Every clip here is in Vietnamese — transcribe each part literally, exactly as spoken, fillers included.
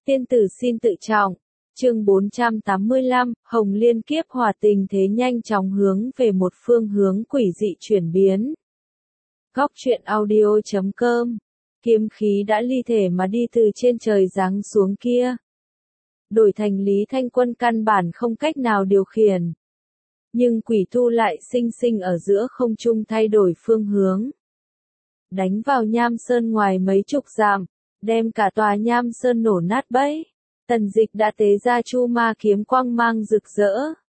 Tiên tử xin tự trọng. Chương bốn trăm tám mươi lăm, Hồng Liên kiếp hòa tình thế nhanh chóng hướng về một phương hướng quỷ dị chuyển biến. Góc truyện audio chấm com. Kiếm khí đã ly thể mà đi từ trên trời giáng xuống kia. Đổi thành Lý Thanh Quân căn bản không cách nào điều khiển. Nhưng quỷ tu lại sinh sinh ở giữa không trung thay đổi phương hướng. Đánh vào Nham Sơn ngoài mấy chục dặm, đem cả tòa Nham Sơn nổ nát bấy. Tần Dịch đã tế ra chu ma kiếm quang mang rực rỡ.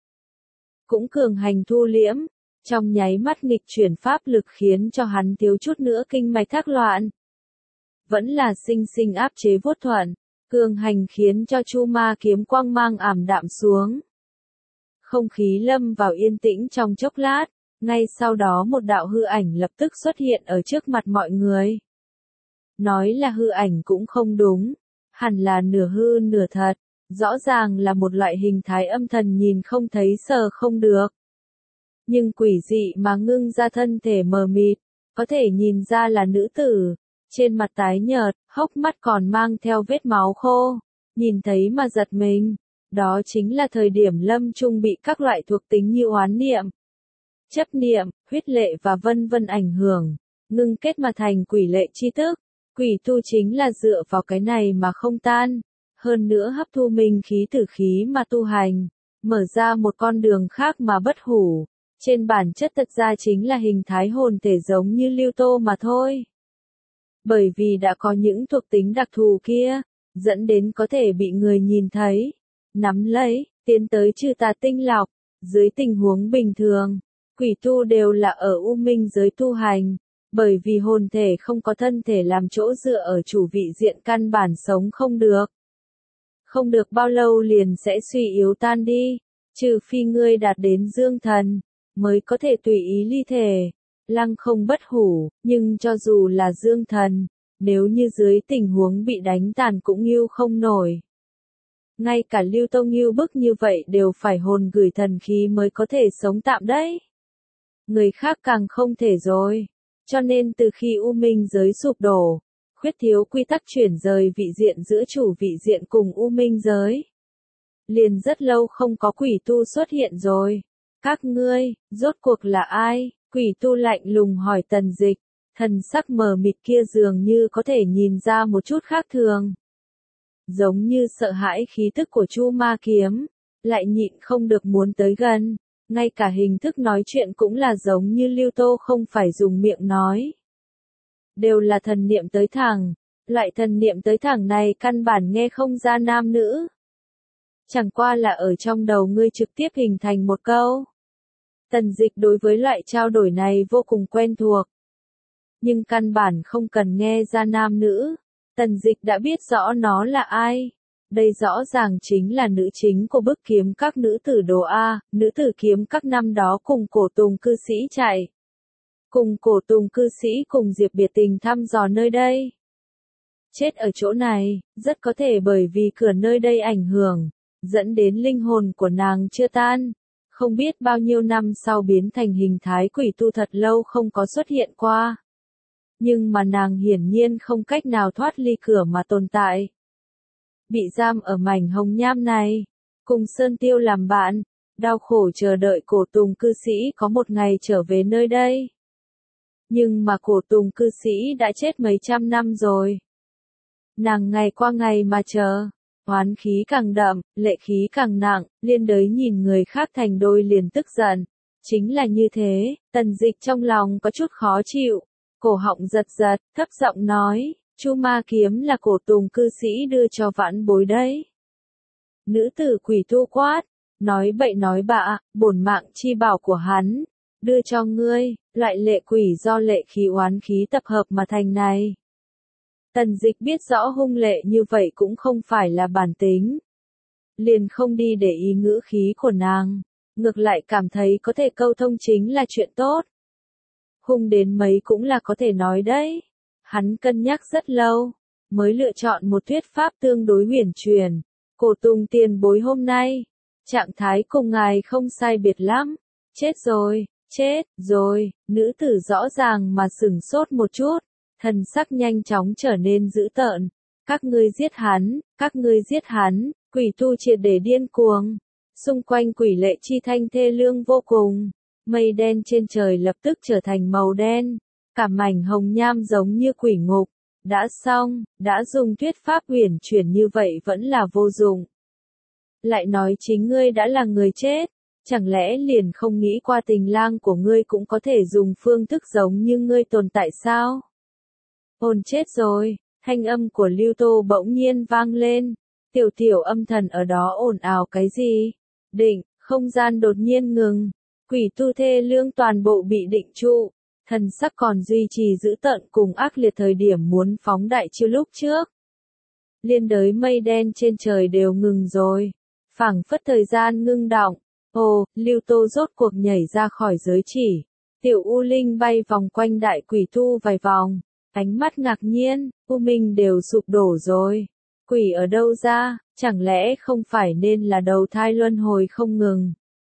Cũng cường hành thu liễm, trong nháy mắt nghịch chuyển pháp lực khiến cho hắn thiếu chút nữa kinh mạch thác loạn. Vẫn là sinh sinh áp chế vuốt thuận, cường hành khiến cho chu ma kiếm quang mang ảm đạm xuống. Không khí lâm vào yên tĩnh trong chốc lát, ngay sau đó một đạo hư ảnh lập tức xuất hiện ở trước mặt mọi người. Nói là hư ảnh cũng không đúng, hẳn là nửa hư nửa thật, rõ ràng là một loại hình thái âm thần nhìn không thấy sờ không được. Nhưng quỷ dị mà ngưng ra thân thể mờ mịt, có thể nhìn ra là nữ tử, trên mặt tái nhợt, hốc mắt còn mang theo vết máu khô, nhìn thấy mà giật mình, đó chính là thời điểm lâm chung bị các loại thuộc tính như oán niệm, chấp niệm, huyết lệ và vân vân ảnh hưởng, ngưng kết mà thành quỷ lệ chi thức. Quỷ tu chính là dựa vào cái này mà không tan, hơn nữa hấp thu minh khí tử khí mà tu hành, mở ra một con đường khác mà bất hủ, trên bản chất thật ra chính là hình thái hồn thể giống như Lưu Tô mà thôi. Bởi vì đã có những thuộc tính đặc thù kia, dẫn đến có thể bị người nhìn thấy, nắm lấy, tiến tới trừ tà tinh lọc, dưới tình huống bình thường, quỷ tu đều là ở u minh giới tu hành. Bởi vì hồn thể không có thân thể làm chỗ dựa ở chủ vị diện căn bản sống không được. Không được bao lâu liền sẽ suy yếu tan đi, trừ phi ngươi đạt đến dương thần, mới có thể tùy ý ly thể, lăng không bất hủ, nhưng cho dù là dương thần, nếu như dưới tình huống bị đánh tàn cũng nghiêu không nổi. Ngay cả Lưu Tô nghiêu bức như vậy đều phải hồn gửi thần khí mới có thể sống tạm đấy. Người khác càng không thể rồi. Cho nên từ khi U Minh giới sụp đổ, khuyết thiếu quy tắc chuyển rời vị diện giữa chủ vị diện cùng U Minh giới. Liền rất lâu không có quỷ tu xuất hiện rồi. Các ngươi, rốt cuộc là ai? Quỷ tu lạnh lùng hỏi Tần Dịch, thần sắc mờ mịt kia dường như có thể nhìn ra một chút khác thường. Giống như sợ hãi khí tức của chu ma kiếm, lại nhịn không được muốn tới gần. Ngay cả hình thức nói chuyện cũng là giống như Lưu Tô không phải dùng miệng nói. Đều là thần niệm tới thẳng, loại thần niệm tới thẳng này căn bản nghe không ra nam nữ. Chẳng qua là ở trong đầu ngươi trực tiếp hình thành một câu. Tần Dịch đối với loại trao đổi này vô cùng quen thuộc. Nhưng căn bản không cần nghe ra nam nữ, Tần Dịch đã biết rõ nó là ai. Đây rõ ràng chính là nữ chính của bức kiếm các nữ tử đồ A, nữ tử kiếm các năm đó cùng cổ tùng cư sĩ chạy. Cùng cổ tùng cư sĩ cùng Diệp Biệt Tình thăm dò nơi đây. Chết ở chỗ này, rất có thể bởi vì cửa nơi đây ảnh hưởng, dẫn đến linh hồn của nàng chưa tan. Không biết bao nhiêu năm sau biến thành hình thái quỷ tu thật lâu không có xuất hiện qua. Nhưng mà nàng hiển nhiên không cách nào thoát ly cửa mà tồn tại. Bị giam ở mảnh hồng nham này, cùng Sơn Tiêu làm bạn, đau khổ chờ đợi cổ tùng cư sĩ có một ngày trở về nơi đây. Nhưng mà cổ tùng cư sĩ đã chết mấy trăm năm rồi. Nàng ngày qua ngày mà chờ, oán khí càng đậm, lệ khí càng nặng, liên đới nhìn người khác thành đôi liền tức giận. Chính là như thế, Tần Dịch trong lòng có chút khó chịu, cổ họng giật giật, thấp giọng nói. Chu ma kiếm là cổ tùng cư sĩ đưa cho vãn bối đấy. Nữ tử quỷ tu quát, nói bậy nói bạ, bổn mạng chi bảo của hắn, đưa cho ngươi, loại lệ quỷ do lệ khí oán khí tập hợp mà thành này. Tần Dịch biết rõ hung lệ như vậy cũng không phải là bản tính. Liền không đi để ý ngữ khí của nàng, ngược lại cảm thấy có thể câu thông chính là chuyện tốt. Hung đến mấy cũng là có thể nói đấy. Hắn cân nhắc rất lâu, mới lựa chọn một thuyết pháp tương đối huyền truyền. Cổ tùng tiền bối hôm nay, trạng thái cùng ngài không sai biệt lắm. Chết rồi, chết rồi, nữ tử rõ ràng mà sửng sốt một chút, thần sắc nhanh chóng trở nên dữ tợn. Các ngươi giết hắn, các ngươi giết hắn, quỷ tu triệt để điên cuồng. Xung quanh quỷ lệ chi thanh thê lương vô cùng. Mây đen trên trời lập tức trở thành màu đen. Cả mảnh hồng nham giống như quỷ ngục. Đã xong, đã dùng thuyết pháp huyền chuyển như vậy vẫn là vô dụng. Lại nói chính ngươi đã là người chết. Chẳng lẽ liền không nghĩ qua tình lang của ngươi cũng có thể dùng phương thức giống như ngươi tồn tại sao? Ôn chết rồi, thanh âm của Lưu Tô bỗng nhiên vang lên. Tiểu tiểu âm thần ở đó ồn ào cái gì? Định, không gian đột nhiên ngừng. Quỷ tu thê lương toàn bộ bị định trụ. Thần sắc còn duy trì giữ tợn cùng ác liệt thời điểm muốn phóng đại chiêu lúc trước. Liên đới mây đen trên trời đều ngừng rồi. Phảng phất thời gian ngưng đọng. Ồ, Lưu Tô rốt cuộc nhảy ra khỏi giới chỉ. Tiểu U Linh bay vòng quanh đại quỷ tu vài vòng. Ánh mắt ngạc nhiên, U Minh đều sụp đổ rồi. Quỷ ở đâu ra, chẳng lẽ không phải nên là đầu thai luân hồi không ngừng.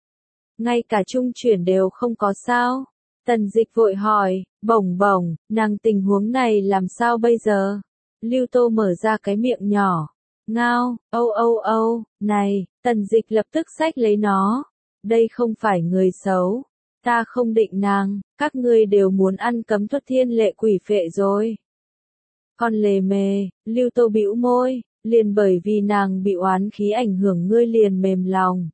Ngay cả trung chuyển đều không có sao. Tần Dịch vội hỏi, bổng bổng, nàng tình huống này làm sao bây giờ? Lưu Tô mở ra cái miệng nhỏ. Ngao, âu âu âu, này, Tần Dịch lập tức xách lấy nó. Đây không phải người xấu. Ta không định nàng, các ngươi đều muốn ăn cấm thuật thiên lệ quỷ phệ rồi. Con lề mề, Lưu Tô bĩu môi, liền bởi vì nàng bị oán khí ảnh hưởng ngươi liền mềm lòng.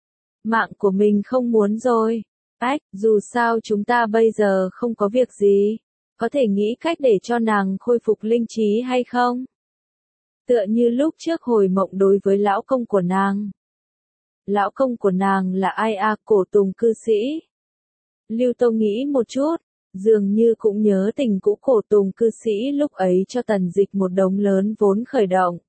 Mạng của mình không muốn rồi. Ách, dù sao chúng ta bây giờ không có việc gì. Có thể nghĩ cách để cho nàng khôi phục linh trí hay không? Tựa như lúc trước hồi mộng đối với lão công của nàng. Lão công của nàng là ai à, cổ tùng cư sĩ? Lưu Tô nghĩ một chút, dường như cũng nhớ tình cũ cổ tùng cư sĩ lúc ấy cho Tần Dịch một đống lớn vốn khởi động.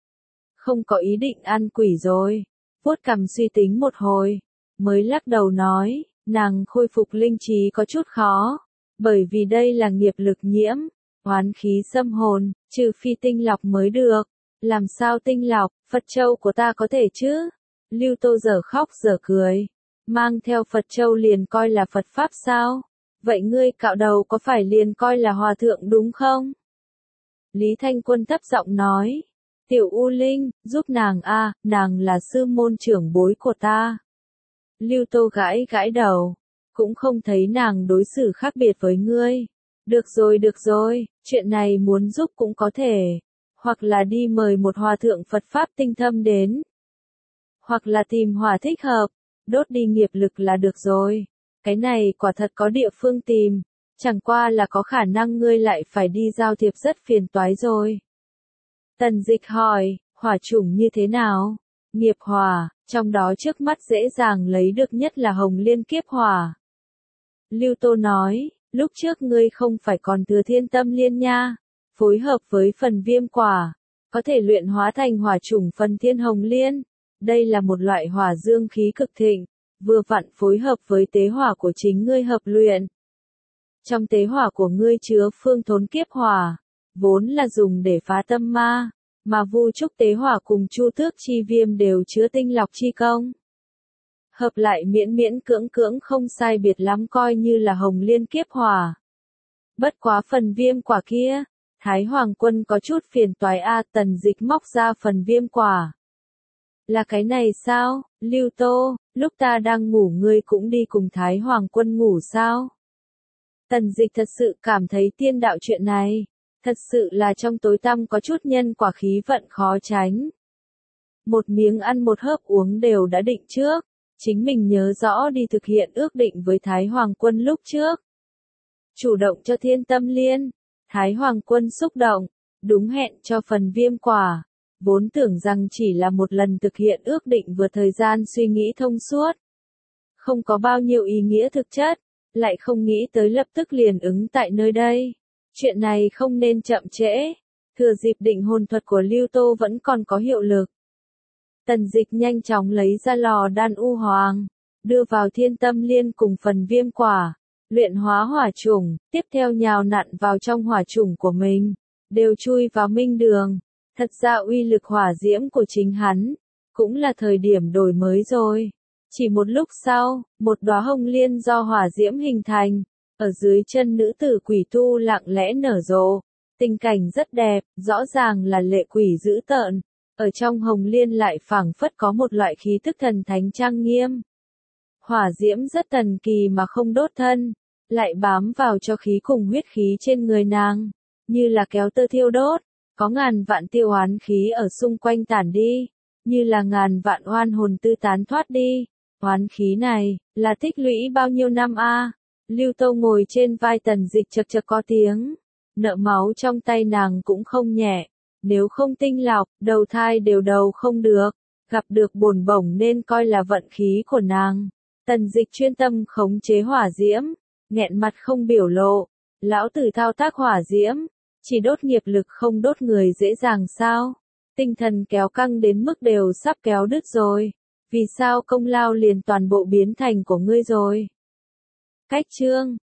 Không có ý định ăn quỷ rồi, vuốt cằm suy tính một hồi, mới lắc đầu nói, nàng khôi phục linh trí có chút khó, bởi vì đây là nghiệp lực nhiễm, oán khí xâm hồn, trừ phi tinh lọc mới được. Làm sao tinh lọc, Phật châu của ta có thể chứ? Lưu Tô giờ khóc giờ cười. Mang theo Phật châu liền coi là Phật Pháp sao? Vậy ngươi cạo đầu có phải liền coi là hòa thượng đúng không? Lý Thanh Quân thấp giọng nói. Tiểu U Linh, giúp nàng a, nàng là sư môn trưởng bối của ta. Lưu Tô gãi gãi đầu. Cũng không thấy nàng đối xử khác biệt với ngươi. Được rồi được rồi, chuyện này muốn giúp cũng có thể. Hoặc là đi mời một hòa thượng Phật Pháp tinh thâm đến. Hoặc là tìm hòa thích hợp. Đốt đi nghiệp lực là được rồi. Cái này quả thật có địa phương tìm. Chẳng qua là có khả năng ngươi lại phải đi giao thiệp rất phiền toái rồi. Tần Dịch hỏi, hỏa chủng như thế nào? Nghiệp hỏa, trong đó trước mắt dễ dàng lấy được nhất là hồng liên kiếp hỏa. Lưu Tô nói, lúc trước ngươi không phải còn thừa thiên tâm liên nha. Phối hợp với phần viêm quả. Có thể luyện hóa thành hỏa chủng phần thiên hồng liên. Đây là một loại hỏa dương khí cực thịnh, vừa vặn phối hợp với tế hỏa của chính ngươi hợp luyện. Trong tế hỏa của ngươi chứa phương thốn kiếp hỏa, vốn là dùng để phá tâm ma, mà vu trúc tế hỏa cùng chu tước chi viêm đều chứa tinh lọc chi công. Hợp lại miễn miễn cưỡng cưỡng không sai biệt lắm coi như là hồng liên kiếp hỏa. Bất quá phần viêm quả kia, Thái Hoàng Quân có chút phiền toái a. Tần Dịch móc ra phần viêm quả. Là cái này sao, Lưu Tô, lúc ta đang ngủ ngươi cũng đi cùng Thái Hoàng Quân ngủ sao? Tần Dịch thật sự cảm thấy tiên đạo chuyện này, thật sự là trong tối tăm có chút nhân quả khí vận khó tránh. Một miếng ăn một hớp uống đều đã định trước, chính mình nhớ rõ đi thực hiện ước định với Thái Hoàng Quân lúc trước. Chủ động cho thiên tâm liên, Thái Hoàng Quân xúc động, đúng hẹn cho phần viêm quả. Vốn tưởng rằng chỉ là một lần thực hiện ước định vừa thời gian suy nghĩ thông suốt. Không có bao nhiêu ý nghĩa thực chất, lại không nghĩ tới lập tức liền ứng tại nơi đây. Chuyện này không nên chậm trễ. Thừa dịp định hồn thuật của Lưu Tô vẫn còn có hiệu lực. Tần Dịch nhanh chóng lấy ra lò đan u hoàng, đưa vào thiên tâm liên cùng phần viêm quả, luyện hóa hỏa chủng, tiếp theo nhào nặn vào trong hỏa chủng của mình, đều chui vào minh đường. Thật ra uy lực hỏa diễm của chính hắn, cũng là thời điểm đổi mới rồi. Chỉ một lúc sau, một đóa hồng liên do hỏa diễm hình thành, ở dưới chân nữ tử quỷ tu lặng lẽ nở rộ, Tình cảnh rất đẹp, rõ ràng là lệ quỷ dữ tợn. Ở trong Hồng Liên lại phảng phất có một loại khí tức thần thánh trang nghiêm. Hỏa diễm rất thần kỳ mà không đốt thân, lại bám vào cho khí cùng huyết khí trên người nàng, như là kéo tơ thiêu đốt, có ngàn vạn tiêu oán khí ở xung quanh tản đi, như là ngàn vạn oan hồn tư tán thoát đi. Oán khí này, là tích lũy bao nhiêu năm a? Lưu Tâu ngồi trên vai Tần Dịch chật chật có tiếng, nợ máu trong tay nàng cũng không nhẹ, nếu không tinh lọc, đầu thai đều đầu không được, gặp được bồn bổng nên coi là vận khí của nàng. Tần Dịch chuyên tâm khống chế hỏa diễm, nghẹn mặt không biểu lộ, lão tử thao tác hỏa diễm, chỉ đốt nghiệp lực không đốt người dễ dàng sao? Tinh thần kéo căng đến mức đều sắp kéo đứt rồi, vì sao công lao liền toàn bộ biến thành của ngươi rồi? Cách chương